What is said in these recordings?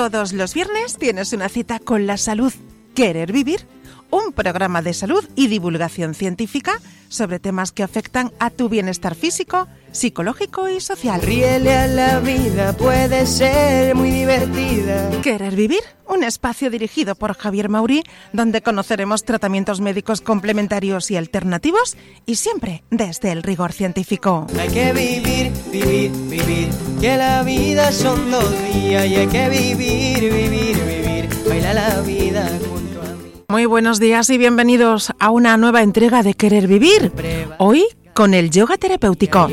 Todos los viernes tienes una cita con la salud. Querer vivir, un programa de salud y divulgación científica sobre temas que afectan a tu bienestar físico, psicológico y social. Ríele a la vida, puede ser muy divertida. Querer vivir, un espacio dirigido por Javier Maurí, donde conoceremos tratamientos médicos complementarios y alternativos, y siempre desde el rigor científico. Hay que vivir, vivir, vivir, que la vida son 2 días y hay que vivir, vivir, vivir, baila la vida junto a mí. Muy buenos días y bienvenidos a una nueva entrega de Querer Vivir. Hoy con el yoga terapéutico.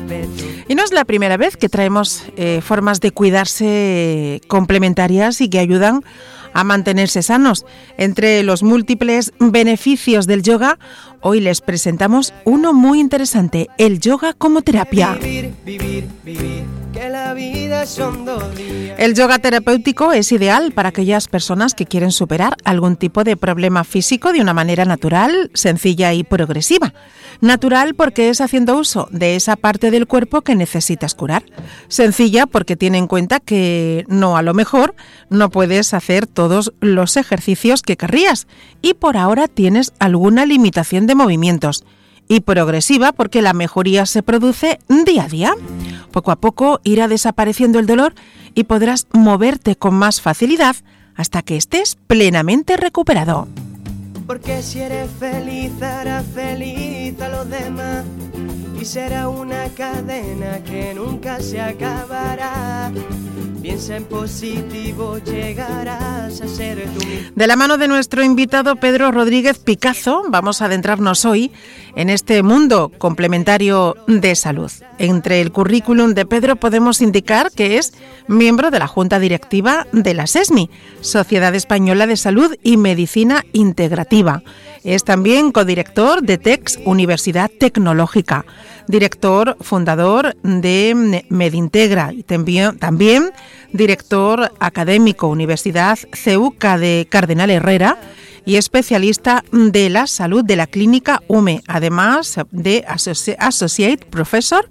Y no es la primera vez que traemos formas de cuidarse complementarias y que ayudan a mantenerse sanos. Entre los múltiples beneficios del yoga, hoy les presentamos uno muy interesante, el yoga como terapia. Vivir, vivir, vivir, que la vida son 2 días. El yoga terapéutico es ideal para aquellas personas que quieren superar algún tipo de problema físico de una manera natural, sencilla y progresiva. Natural porque es haciendo uso de esa parte del cuerpo que necesitas curar. Sencilla porque tiene en cuenta que a lo mejor no puedes hacer todos los ejercicios que querrías y por ahora tienes alguna limitación de movimientos. Y progresiva porque la mejoría se produce día a día. Poco a poco irá desapareciendo el dolor y podrás moverte con más facilidad hasta que estés plenamente recuperado. Porque si eres feliz, harás feliz a los demás. Y será una cadena que nunca se acabará. Piensa en positivo, llegarás a ser tú mismo. De la mano de nuestro invitado Pedro Rodríguez Picazo, vamos a adentrarnos hoy en este mundo complementario de salud. Entre el currículum de Pedro podemos indicar que es miembro de la Junta Directiva de la SESMI, Sociedad Española de Salud y Medicina Integrativa. Es también codirector de TECS Universidad Tecnológica, director fundador de Medintegra y también director académico Universidad CEUCA de Cardenal Herrera y especialista de la salud de la clínica UME, además de Associate Professor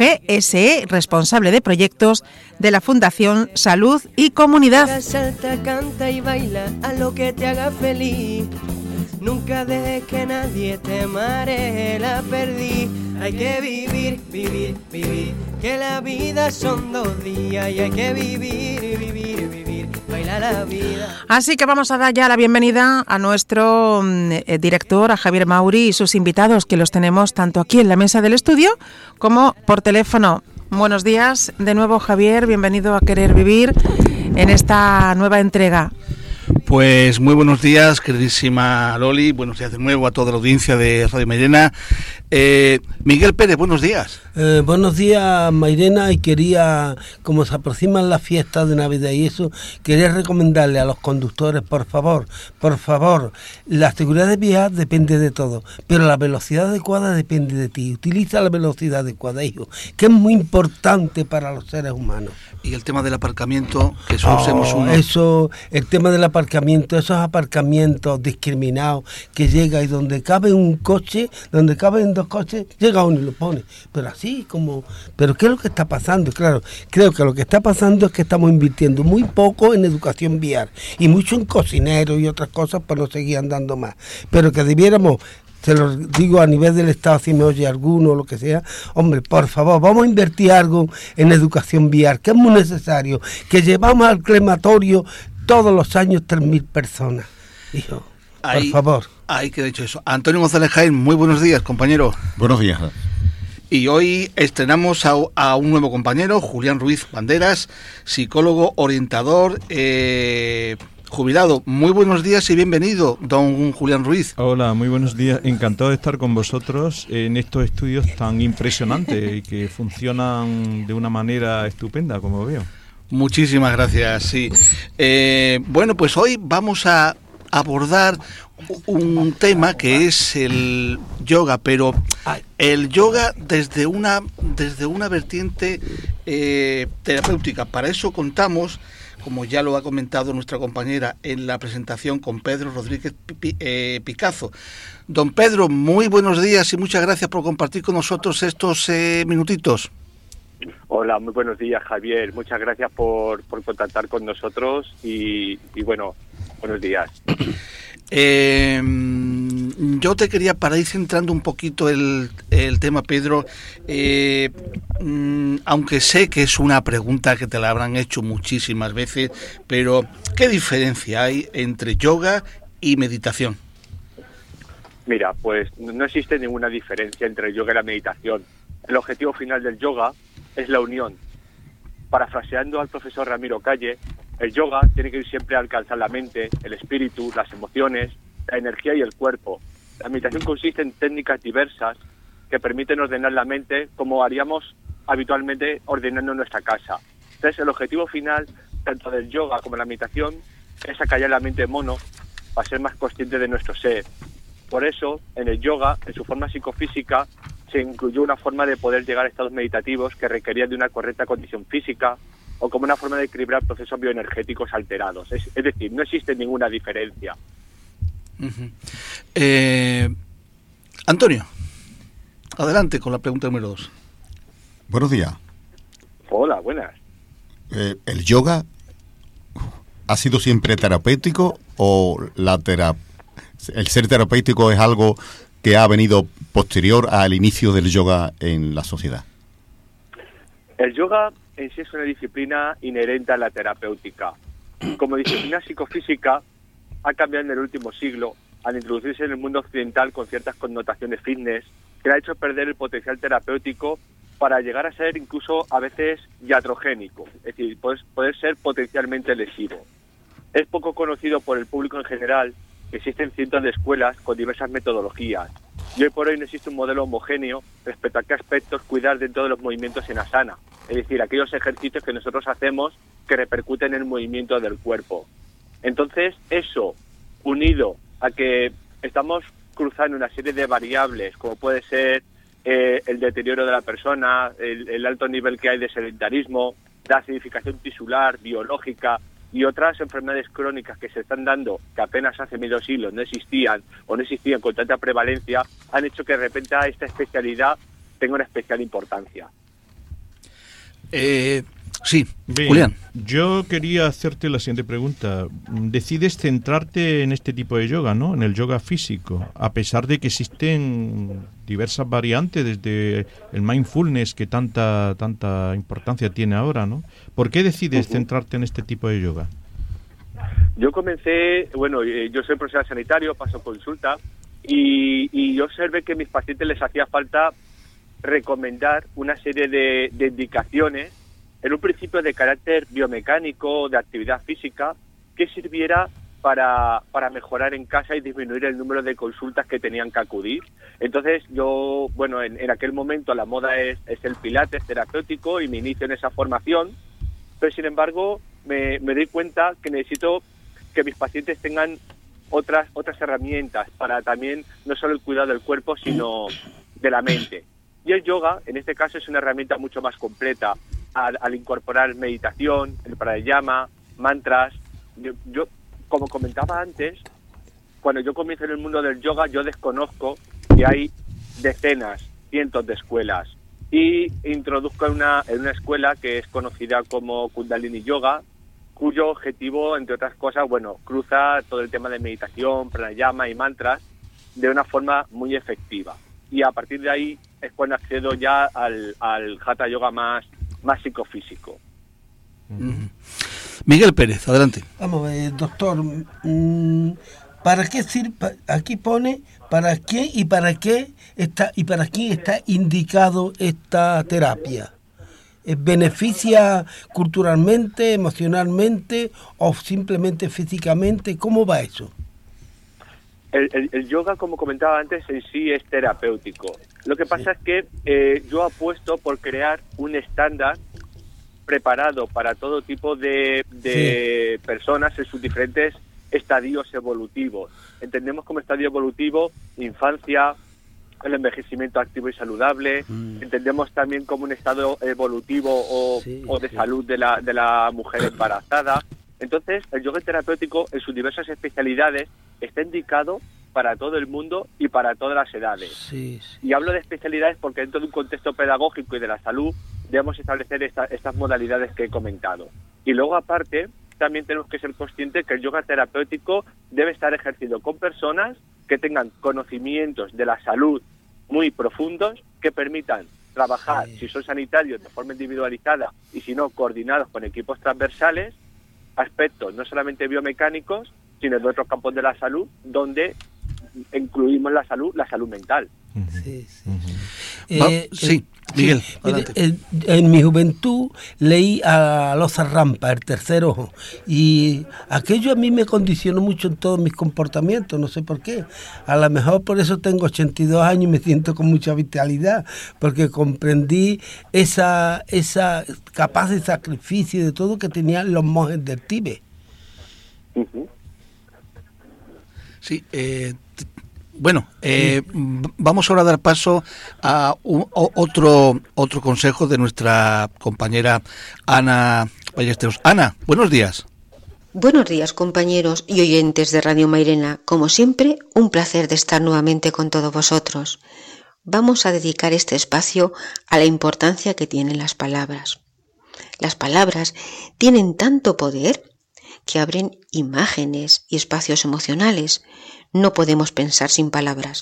GSE, responsable de proyectos de la Fundación Salud y Comunidad. Salta, canta y baila a lo que te haga feliz. Nunca dejes que nadie te maree la perdí. Hay que vivir, vivir, vivir, que la vida son 2 días y hay que vivir, vivir, vivir, baila la vida. Así que vamos a dar ya la bienvenida a nuestro director, a Javier Maurí y sus invitados, que los tenemos tanto aquí en la mesa del estudio como por teléfono. Buenos días de nuevo, Javier, bienvenido a Querer Vivir en esta nueva entrega. Pues muy buenos días, queridísima Loli, buenos días de nuevo a toda la audiencia de Radio Mairena. Miguel Pérez, buenos días. Buenos días, Mairena, y quería, como se aproximan las fiestas de Navidad y eso, quería recomendarle a los conductores, por favor, la seguridad de viajar depende de todo, pero la velocidad adecuada depende de ti. Utiliza la velocidad adecuada, hijo, que es muy importante para los seres humanos. Y el tema del aparcamiento, que solo usemos uno. El tema del aparcamiento, esos aparcamientos discriminados que llega y donde cabe un coche, donde caben 2 coches, llega uno y lo pone. Pero así como... ¿Pero qué es lo que está pasando? Claro, creo que lo que está pasando es que estamos invirtiendo muy poco en educación vial y mucho en cocineros y otras cosas para no seguir andando más. Pero que debiéramos... Se lo digo a nivel del Estado, si me oye alguno o lo que sea, hombre, por favor, vamos a invertir algo en educación vial, que es muy necesario, que llevamos al crematorio todos los años 3.000 personas. Hijo, por favor. Ahí que dicho eso. Antonio González Jaén, muy buenos días, compañero. Buenos días. Y hoy estrenamos a un nuevo compañero, Julián Ruiz Banderas, psicólogo, orientador, jubilado. Muy buenos días y bienvenido, don Julián Ruiz. Hola, muy buenos días. Encantado de estar con vosotros en estos estudios tan impresionantes y que funcionan de una manera estupenda, como veo. Muchísimas gracias, sí. Bueno, pues hoy vamos a abordar un tema que es el yoga, pero el yoga desde una vertiente terapéutica. Para eso contamos, como ya lo ha comentado nuestra compañera en la presentación, con Pedro Rodríguez Picazo. Don Pedro, muy buenos días y muchas gracias por compartir con nosotros estos minutitos. Hola, muy buenos días, Javier. Muchas gracias por contactar con nosotros y bueno, buenos días. Yo te quería, para ir centrando un poquito el tema, Pedro, aunque sé que es una pregunta que te la habrán hecho muchísimas veces, pero ¿qué diferencia hay entre yoga y meditación? Mira, pues no existe ninguna diferencia entre el yoga y la meditación. El objetivo final del yoga es la unión. Parafraseando al profesor Ramiro Calle, el yoga tiene que ir siempre a alcanzar la mente, el espíritu, las emociones, la energía y el cuerpo. La meditación consiste en técnicas diversas que permiten ordenar la mente como haríamos habitualmente ordenando nuestra casa. Entonces, el objetivo final, tanto del yoga como de la meditación, es acallar la mente mono para ser más consciente de nuestro ser. Por eso, en el yoga, en su forma psicofísica, se incluyó una forma de poder llegar a estados meditativos que requerían de una correcta condición física o como una forma de equilibrar procesos bioenergéticos alterados. Es decir, no existe ninguna diferencia. Uh-huh. Antonio, adelante con la pregunta número 2. Buenos días. Hola, buenas. ¿El yoga ha sido siempre terapéutico o el ser terapéutico es algo que ha venido posterior al inicio del yoga en la sociedad? El yoga en sí es una disciplina inherente a la terapéutica. Como disciplina psicofísica, ha cambiado en el último siglo al introducirse en el mundo occidental con ciertas connotaciones fitness, que ha hecho perder el potencial terapéutico para llegar a ser incluso a veces iatrogénico, es decir, poder ser potencialmente lesivo. Es poco conocido por el público en general que existen cientos de escuelas con diversas metodologías y hoy por hoy no existe un modelo homogéneo respecto a qué aspectos cuidar dentro de los movimientos en asana, es decir, aquellos ejercicios que nosotros hacemos que repercuten en el movimiento del cuerpo. Entonces, eso, unido a que estamos cruzando una serie de variables, como puede ser el deterioro de la persona, el alto nivel que hay de sedentarismo, la acidificación tisular, biológica y otras enfermedades crónicas que se están dando, que apenas hace medio siglo no existían con tanta prevalencia, han hecho que de repente esta especialidad tenga una especial importancia. Sí, bien, Julián. Yo quería hacerte la siguiente pregunta. Decides centrarte en este tipo de yoga, ¿no? En el yoga físico, a pesar de que existen diversas variantes, desde el mindfulness, que tanta importancia tiene ahora, ¿no? ¿Por qué decides centrarte en este tipo de yoga? Yo comencé, yo soy profesional sanitario, paso consulta, y yo observé que a mis pacientes les hacía falta recomendar una serie de indicaciones, en un principio de carácter biomecánico, de actividad física, que sirviera para mejorar en casa y disminuir el número de consultas que tenían que acudir. Entonces yo, en aquel momento la moda es el pilates terapéutico y me inicio en esa formación, pero sin embargo me doy cuenta que necesito que mis pacientes tengan otras herramientas para también no solo el cuidado del cuerpo, sino de la mente. Y el yoga, en este caso, es una herramienta mucho más completa al incorporar meditación, el pranayama, mantras. Yo, como comentaba antes, cuando yo comienzo en el mundo del yoga, yo desconozco que hay decenas, cientos de escuelas. Y introduzco en una escuela que es conocida como Kundalini Yoga, cuyo objetivo, entre otras cosas, cruza todo el tema de meditación, pranayama y mantras de una forma muy efectiva. Y a partir de ahí es cuando accedo ya al Hatha Yoga más psicofísico. Miguel Pérez, adelante. Vamos a ver, doctor, ¿para qué sirve? Aquí pone para qué y para qué está y para quién está indicado esta terapia. ¿Beneficia culturalmente, emocionalmente o simplemente físicamente? ¿Cómo va eso? El yoga, como comentaba antes, en sí es terapéutico. Lo que pasa es que yo apuesto por crear un estándar preparado para todo tipo de personas en sus diferentes estadios evolutivos. Entendemos como estadio evolutivo infancia, el envejecimiento activo y saludable. Entendemos también como un estado evolutivo o de salud de la mujer embarazada. Entonces, el yoga terapéutico en sus diversas especialidades está indicado para todo el mundo y para todas las edades. Y hablo de especialidades porque dentro de un contexto pedagógico y de la salud debemos establecer estas modalidades que he comentado. Y luego, aparte, también tenemos que ser conscientes que el yoga terapéutico debe estar ejercido con personas que tengan conocimientos de la salud muy profundos, que permitan trabajar, si son sanitarios, de forma individualizada y si no, coordinados con equipos transversales, aspectos no solamente biomecánicos, sino de otros campos de la salud, donde incluimos la salud mental. Sí, Sí, Miguel, en mi juventud leí a Loza Rampa, El tercer ojo, y aquello a mí me condicionó mucho en todos mis comportamientos, no sé por qué. A lo mejor por eso tengo 82 años y me siento con mucha vitalidad, porque comprendí esa capaz de sacrificio y de todo que tenían los monjes del Tíbet. Sí, bueno, vamos ahora a dar paso a otro consejo de nuestra compañera Ana Ballesteros. Ana, buenos días. Buenos días, compañeros y oyentes de Radio Mairena. Como siempre, un placer de estar nuevamente con todos vosotros. Vamos a dedicar este espacio a la importancia que tienen las palabras. Las palabras tienen tanto poder que abren imágenes y espacios emocionales. No podemos pensar sin palabras.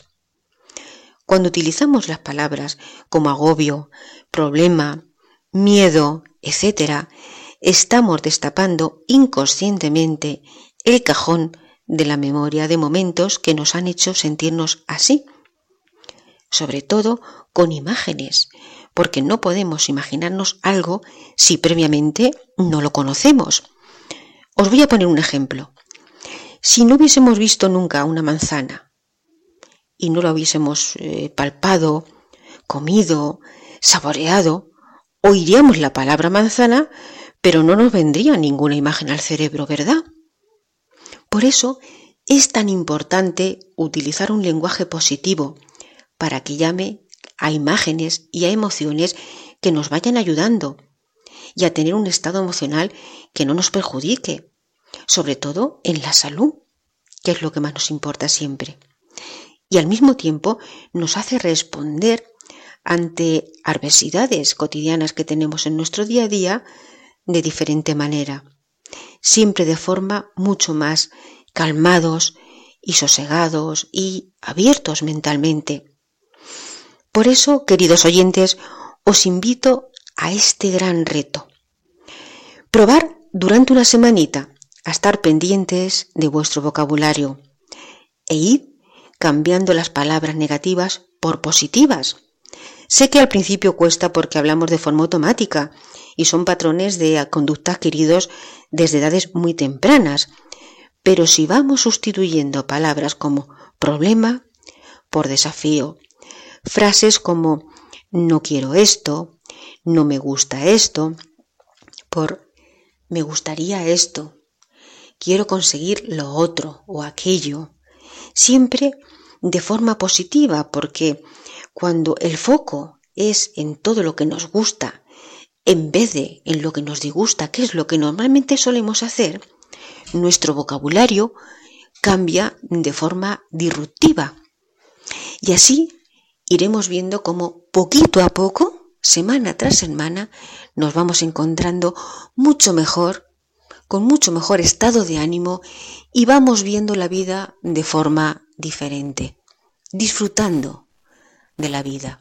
Cuando utilizamos las palabras como agobio, problema, miedo, etc., estamos destapando inconscientemente el cajón de la memoria de momentos que nos han hecho sentirnos así. Sobre todo con imágenes, porque no podemos imaginarnos algo si previamente no lo conocemos. Os voy a poner un ejemplo. Si no hubiésemos visto nunca una manzana y no la hubiésemos palpado, comido, saboreado, oiríamos la palabra manzana, pero no nos vendría ninguna imagen al cerebro, ¿verdad? Por eso es tan importante utilizar un lenguaje positivo para que llame a imágenes y a emociones que nos vayan ayudando y a tener un estado emocional que no nos perjudique, sobre todo en la salud, que es lo que más nos importa siempre. Y al mismo tiempo nos hace responder ante adversidades cotidianas que tenemos en nuestro día a día de diferente manera, siempre de forma mucho más calmados y sosegados y abiertos mentalmente. Por eso, queridos oyentes, os invito a este gran reto. Probar durante una semanita a estar pendientes de vuestro vocabulario e id cambiando las palabras negativas por positivas. Sé que al principio cuesta porque hablamos de forma automática y son patrones de conducta adquiridos desde edades muy tempranas, pero si vamos sustituyendo palabras como problema por desafío, frases como no quiero esto, no me gusta esto, por me gustaría esto, quiero conseguir lo otro o aquello, siempre de forma positiva, porque cuando el foco es en todo lo que nos gusta, en vez de en lo que nos disgusta, que es lo que normalmente solemos hacer, nuestro vocabulario cambia de forma disruptiva. Y así iremos viendo cómo poquito a poco, semana tras semana, nos vamos encontrando mucho mejor, con mucho mejor estado de ánimo y vamos viendo la vida de forma diferente, disfrutando de la vida.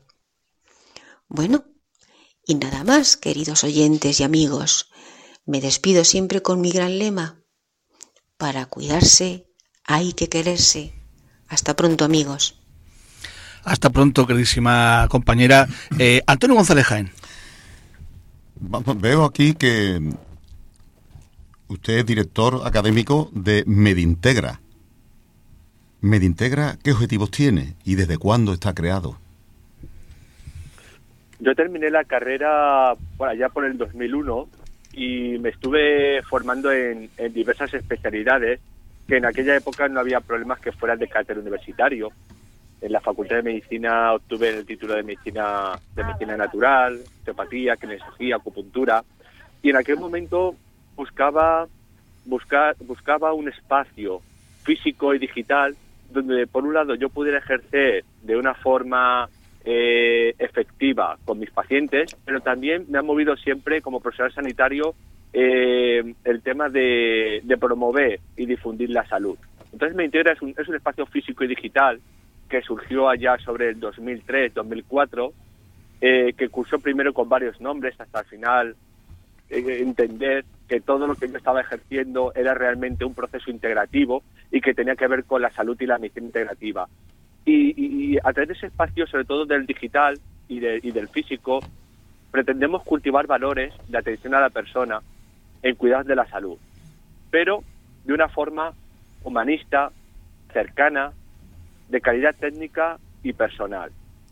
Bueno, y nada más, queridos oyentes y amigos, me despido siempre con mi gran lema: para cuidarse hay que quererse. Hasta pronto, amigos. Hasta pronto, queridísima compañera. Antonio González Jaén. Veo aquí que usted es director académico de Medintegra. ¿Medintegra qué objetivos tiene y desde cuándo está creado? Yo terminé la carrera por allá por el 2001 y me estuve formando en diversas especialidades, que en aquella época no había problemas que fueran de carácter universitario. En la Facultad de Medicina obtuve el título de medicina natural, osteopatía, kinesiología, acupuntura, y en aquel momento buscaba un espacio físico y digital donde por un lado yo pudiera ejercer de una forma efectiva positiva con mis pacientes, pero también me ha movido siempre como profesional sanitario el tema de promover y difundir la salud. Entonces MedIntegra es un espacio físico y digital que surgió allá sobre el 2003-2004, que cursó primero con varios nombres hasta al final entender que todo lo que yo estaba ejerciendo era realmente un proceso integrativo y que tenía que ver con la salud y la medicina integrativa. Y a través de ese espacio, sobre todo del digital y del físico, pretendemos cultivar valores de atención a la persona en cuidados de la salud, pero de una forma humanista, cercana, de calidad técnica y personal.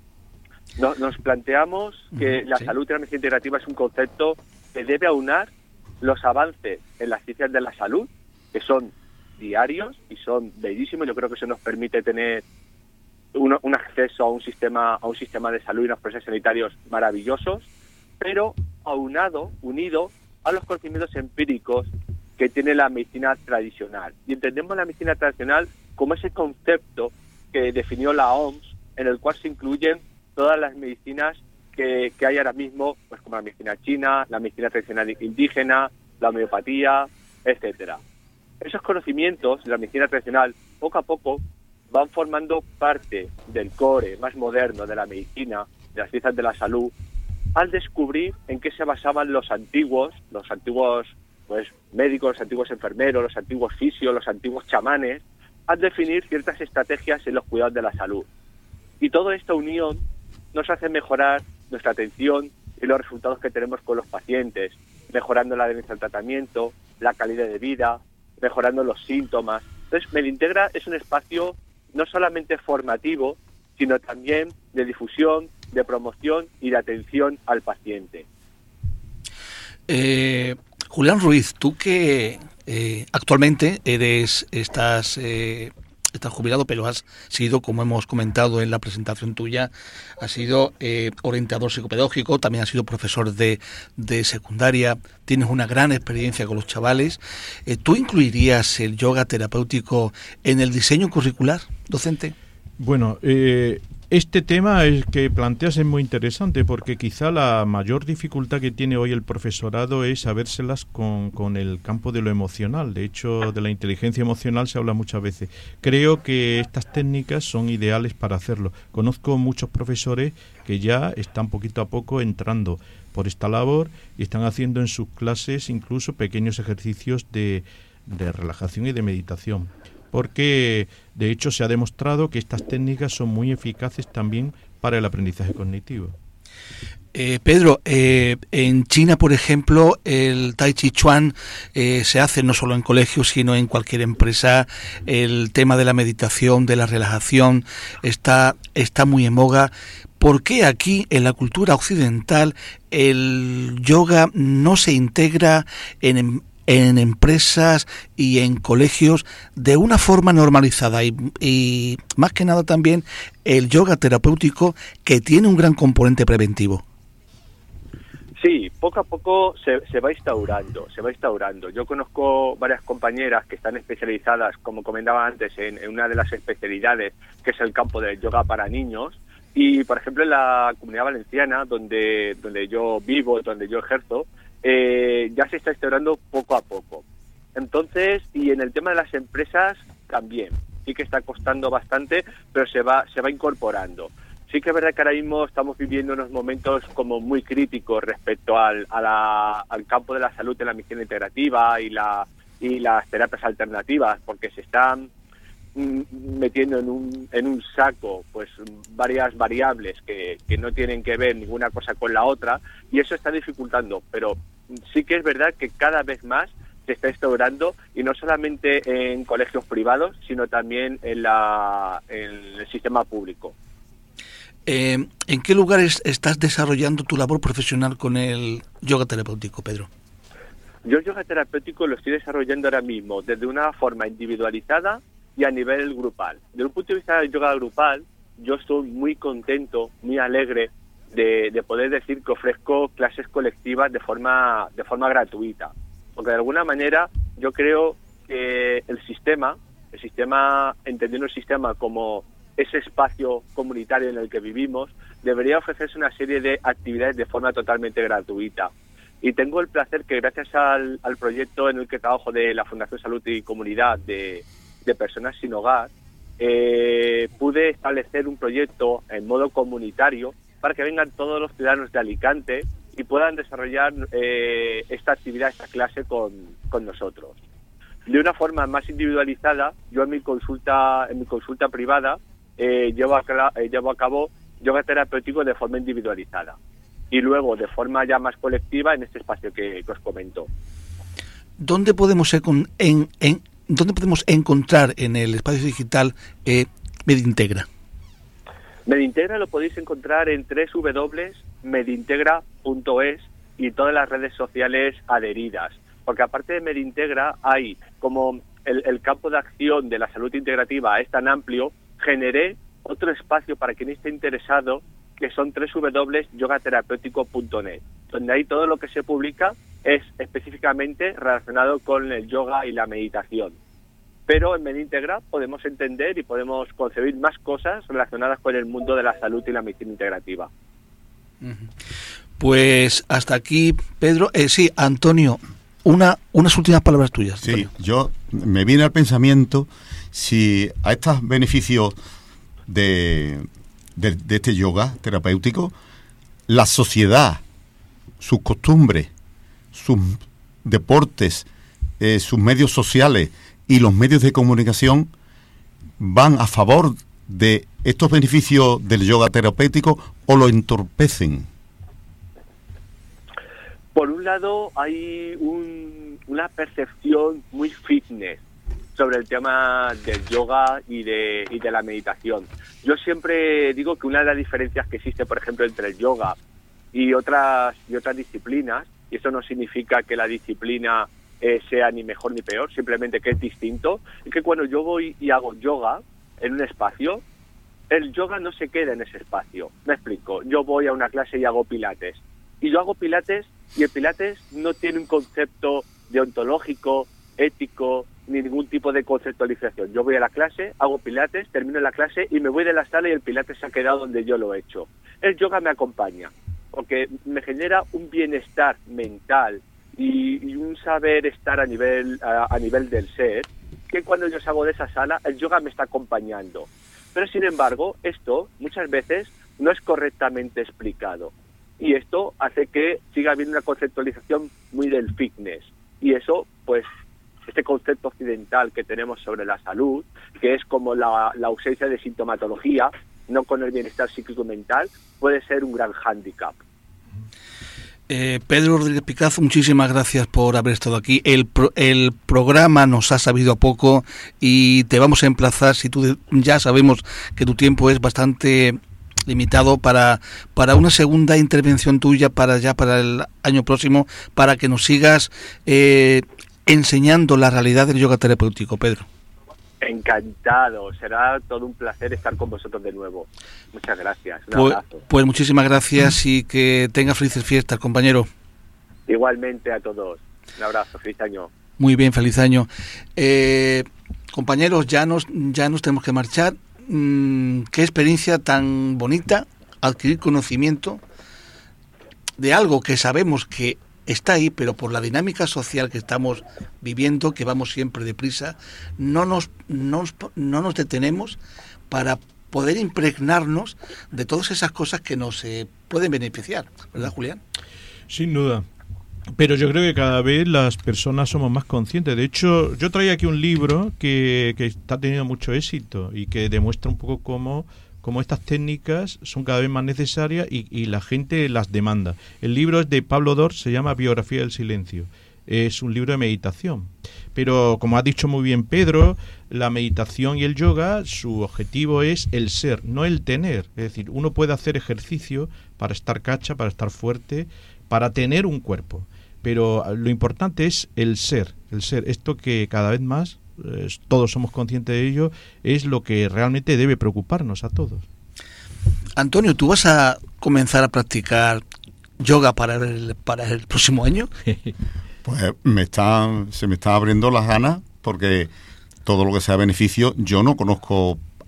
Nos planteamos que la salud y la medicina integrativa es un concepto que debe aunar los avances en las ciencias de la salud, que son diarios y son bellísimos. Yo creo que eso nos permite tener un acceso a un sistema de salud y unos procesos sanitarios maravillosos, pero unido a los conocimientos empíricos que tiene la medicina tradicional. Y entendemos la medicina tradicional como ese concepto que definió la OMS, en el cual se incluyen todas las medicinas que hay ahora mismo, pues como la medicina china, la medicina tradicional indígena, la homeopatía, etcétera. Esos conocimientos de la medicina tradicional, poco a poco, van formando parte del core más moderno de la medicina, de las ciencias de la salud, al descubrir en qué se basaban los antiguos pues médicos, los antiguos enfermeros, los antiguos fisios, los antiguos chamanes, al definir ciertas estrategias en los cuidados de la salud. Y toda esta unión nos hace mejorar nuestra atención y los resultados que tenemos con los pacientes, mejorando la adherencia al tratamiento, la calidad de vida, mejorando los síntomas. Entonces, MedIntegra es un espacio no solamente formativo, sino también de difusión, de promoción y de atención al paciente. Julián Ruiz, tú que actualmente estás jubilado, pero has sido, como hemos comentado en la presentación tuya, has sido orientador psicopedagógico, también has sido profesor de secundaria, tienes una gran experiencia con los chavales. ¿Tú incluirías el yoga terapéutico en el diseño curricular docente? Bueno, este tema que planteas es muy interesante porque quizá la mayor dificultad que tiene hoy el profesorado es sabérselas con el campo de lo emocional. De hecho, de la inteligencia emocional se habla muchas veces. Creo que estas técnicas son ideales para hacerlo. Conozco muchos profesores que ya están poquito a poco entrando por esta labor y están haciendo en sus clases incluso pequeños ejercicios de relajación y de meditación. Porque de hecho se ha demostrado que estas técnicas son muy eficaces también para el aprendizaje cognitivo. Pedro, en China, por ejemplo, el Tai Chi Chuan se hace no solo en colegios, sino en cualquier empresa. El tema de la meditación, de la relajación, está muy en boga. ¿Por qué aquí, en la cultura occidental, el yoga no se integra en empresas y en colegios de una forma normalizada y más que nada también el yoga terapéutico, que tiene un gran componente preventivo? Sí, poco a poco se va instaurando. Yo conozco varias compañeras que están especializadas, como comentaba antes, en una de las especialidades, que es el campo del yoga para niños. Y, por ejemplo, en la Comunidad Valenciana, donde yo vivo, donde yo ejerzo, ya se está instaurando poco a poco. Entonces, y en el tema de las empresas también, sí que está costando bastante, pero se va incorporando. Sí que es verdad que ahora mismo estamos viviendo unos momentos como muy críticos respecto al campo de la salud, de la medicina integrativa y las terapias alternativas, porque se están metiendo en un saco pues varias variables que no tienen que ver ninguna cosa con la otra, y eso está dificultando, pero sí que es verdad que cada vez más se está instaurando, y no solamente en colegios privados, sino también en el sistema público. ¿En qué lugares estás desarrollando tu labor profesional con el yoga terapéutico, Pedro? Yo el yoga terapéutico lo estoy desarrollando ahora mismo desde una forma individualizada y a nivel grupal. Desde un punto de vista del yoga grupal, yo estoy muy contento, muy alegre de poder decir que ofrezco clases colectivas de forma gratuita. Porque de alguna manera yo creo que el sistema, entendiendo el sistema como ese espacio comunitario en el que vivimos, debería ofrecerse una serie de actividades de forma totalmente gratuita. Y tengo el placer que gracias al proyecto en el que trabajo de la Fundación Salud y Comunidad de Personas Sin Hogar, pude establecer un proyecto en modo comunitario para que vengan todos los ciudadanos de Alicante y puedan desarrollar esta actividad, esta clase con nosotros. De una forma más individualizada, yo en mi consulta privada llevo a cabo yoga terapéutico de forma individualizada y luego de forma ya más colectiva en este espacio que os comento. ¿Dónde podemos ¿Dónde podemos encontrar en el espacio digital Medintegra? Medintegra lo podéis encontrar en www.medintegra.es y todas las redes sociales adheridas, porque aparte de Medintegra hay como el campo de acción de la salud integrativa es tan amplio, generé otro espacio para quien esté interesado que son www.yogaterapéutico.net, donde ahí todo lo que se publica es específicamente relacionado con el yoga y la meditación. Pero en Medintegra podemos entender y podemos concebir más cosas relacionadas con el mundo de la salud y la medicina integrativa. Pues hasta aquí, Pedro. Sí, Antonio, unas últimas palabras tuyas. Sí, Antonio. yo me viene al pensamiento si a estos beneficios de este yoga terapéutico, la sociedad, sus costumbres, sus deportes, sus medios sociales y los medios de comunicación van a favor de estos beneficios del yoga terapéutico o lo entorpecen. Por un lado, hay una percepción muy fitness sobre el tema del yoga y de la meditación. Yo siempre digo que una de las diferencias que existe, por ejemplo, entre el yoga y otras disciplinas, y eso no significa que la disciplina sea ni mejor ni peor, simplemente que es distinto, es que cuando yo voy y hago yoga en un espacio, el yoga no se queda en ese espacio. Me explico, yo voy a una clase y hago pilates, y yo hago pilates y el pilates no tiene un concepto deontológico, ético, ni ningún tipo de conceptualización. Yo voy a la clase, hago pilates, termino la clase y me voy de la sala y el pilates se ha quedado donde yo lo he hecho. El yoga me acompaña, porque me genera un bienestar mental y un saber estar a nivel del ser, que cuando yo salgo de esa sala, el yoga me está acompañando. Pero sin embargo, esto muchas veces no es correctamente explicado. Y esto hace que siga habiendo una conceptualización muy del fitness. Y eso, pues, este concepto occidental que tenemos sobre la salud, que es como la ausencia de sintomatología, no con el bienestar psíquico y mental, puede ser un gran hándicap. Pedro Rodríguez Picazo, muchísimas gracias por haber estado aquí. El programa nos ha sabido a poco y te vamos a emplazar, si tú ya sabemos que tu tiempo es bastante limitado, para una segunda intervención tuya para el año próximo, para que nos sigas enseñando la realidad del yoga terapéutico, Pedro. Encantado, será todo un placer estar con vosotros de nuevo. Muchas gracias, un abrazo. Pues muchísimas gracias y que tenga felices fiestas, compañero. Igualmente a todos, un abrazo, feliz año. Muy bien, feliz año. Compañeros, ya nos tenemos que marchar. Qué experiencia tan bonita adquirir conocimiento de algo que sabemos que está ahí, pero por la dinámica social que estamos viviendo, que vamos siempre deprisa, no nos detenemos para poder impregnarnos de todas esas cosas que nos pueden beneficiar, ¿verdad, Julián? Sin duda. Pero yo creo que cada vez las personas somos más conscientes. De hecho, yo traía aquí un libro que está teniendo mucho éxito y que demuestra un poco cómo estas técnicas son cada vez más necesarias y la gente las demanda. El libro es de Pablo Dor, se llama Biografía del Silencio. Es un libro de meditación. Pero, como ha dicho muy bien Pedro, la meditación y el yoga, su objetivo es el ser, no el tener. Es decir, uno puede hacer ejercicio para estar cacha, para estar fuerte, para tener un cuerpo. Pero lo importante es el ser. Esto que cada vez más todos somos conscientes de ello, es lo que realmente debe preocuparnos a todos. Antonio, ¿tú vas a comenzar a practicar yoga para el próximo año? Pues se me están abriendo las ganas, porque todo lo que sea beneficio, yo no conozco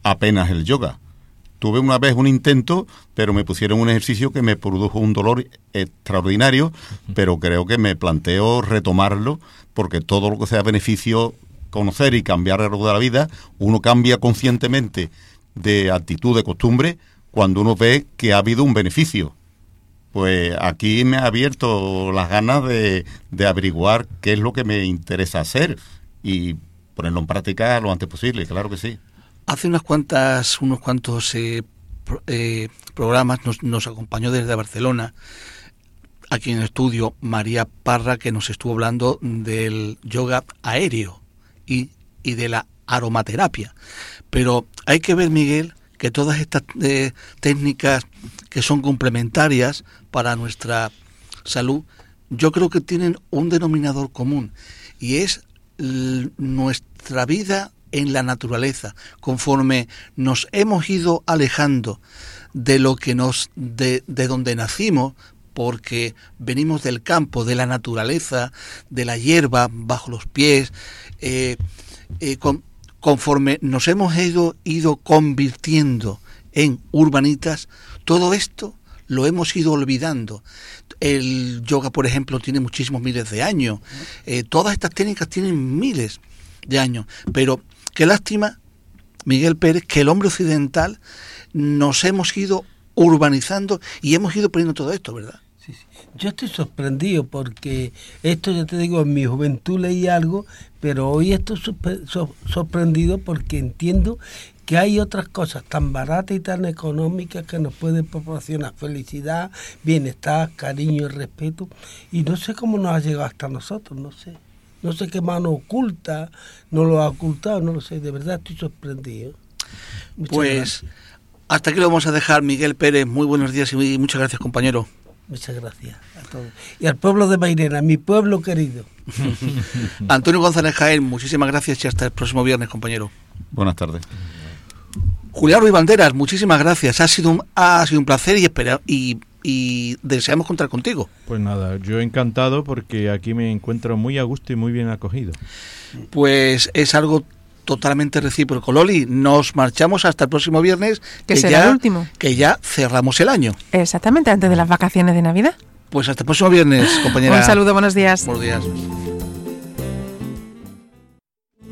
apenas el yoga. Tuve una vez un intento, pero me pusieron un ejercicio que me produjo un dolor extraordinario, pero creo que me planteo retomarlo, porque todo lo que sea beneficio, conocer y cambiar algo de la vida, uno cambia conscientemente de actitud, de costumbre, cuando uno ve que ha habido un beneficio. Pues aquí me ha abierto las ganas de averiguar qué es lo que me interesa hacer y ponerlo en práctica lo antes posible, claro que sí. Hace unos cuantos programas nos acompañó desde Barcelona, aquí en el estudio, María Parra, que nos estuvo hablando del yoga aéreo y de la aromaterapia. Pero hay que ver, Miguel, que todas estas técnicas que son complementarias para nuestra salud, yo creo que tienen un denominador común, y es nuestra vida en la naturaleza. Conforme nos hemos ido alejando de lo que de donde nacimos, porque venimos del campo, de la naturaleza, de la hierba bajo los pies, conforme nos hemos ido convirtiendo en urbanitas, todo esto lo hemos ido olvidando. El yoga, por ejemplo, tiene muchísimos miles de años. Todas estas técnicas tienen miles de años. Pero qué lástima, Miguel Pérez, que el hombre occidental nos hemos ido urbanizando y hemos ido perdiendo todo esto, ¿verdad? Sí, sí. Yo estoy sorprendido porque esto, ya te digo, en mi juventud leí algo, pero hoy estoy sorprendido porque entiendo que hay otras cosas tan baratas y tan económicas que nos pueden proporcionar felicidad, bienestar, cariño y respeto, y no sé cómo nos ha llegado hasta nosotros, no sé qué mano oculta nos lo ha ocultado, no lo sé, de verdad estoy sorprendido. Muchas gracias. Hasta aquí lo vamos a dejar, Miguel Pérez. Muy buenos días y muchas gracias, compañero. Muchas gracias a todos. Y al pueblo de Mairena, mi pueblo querido. Antonio González Jaén, muchísimas gracias y hasta el próximo viernes, compañero. Buenas tardes. Julián Ruiz Banderas, muchísimas gracias. Ha sido un placer y deseamos contar contigo. Pues nada, yo encantado porque aquí me encuentro muy a gusto y muy bien acogido. Pues es algo totalmente recíproco. Loli, nos marchamos hasta el próximo viernes, que será el último, que ya cerramos el año. Exactamente, antes de las vacaciones de Navidad. Pues hasta el próximo viernes, compañera. Un saludo, buenos días. Buenos días.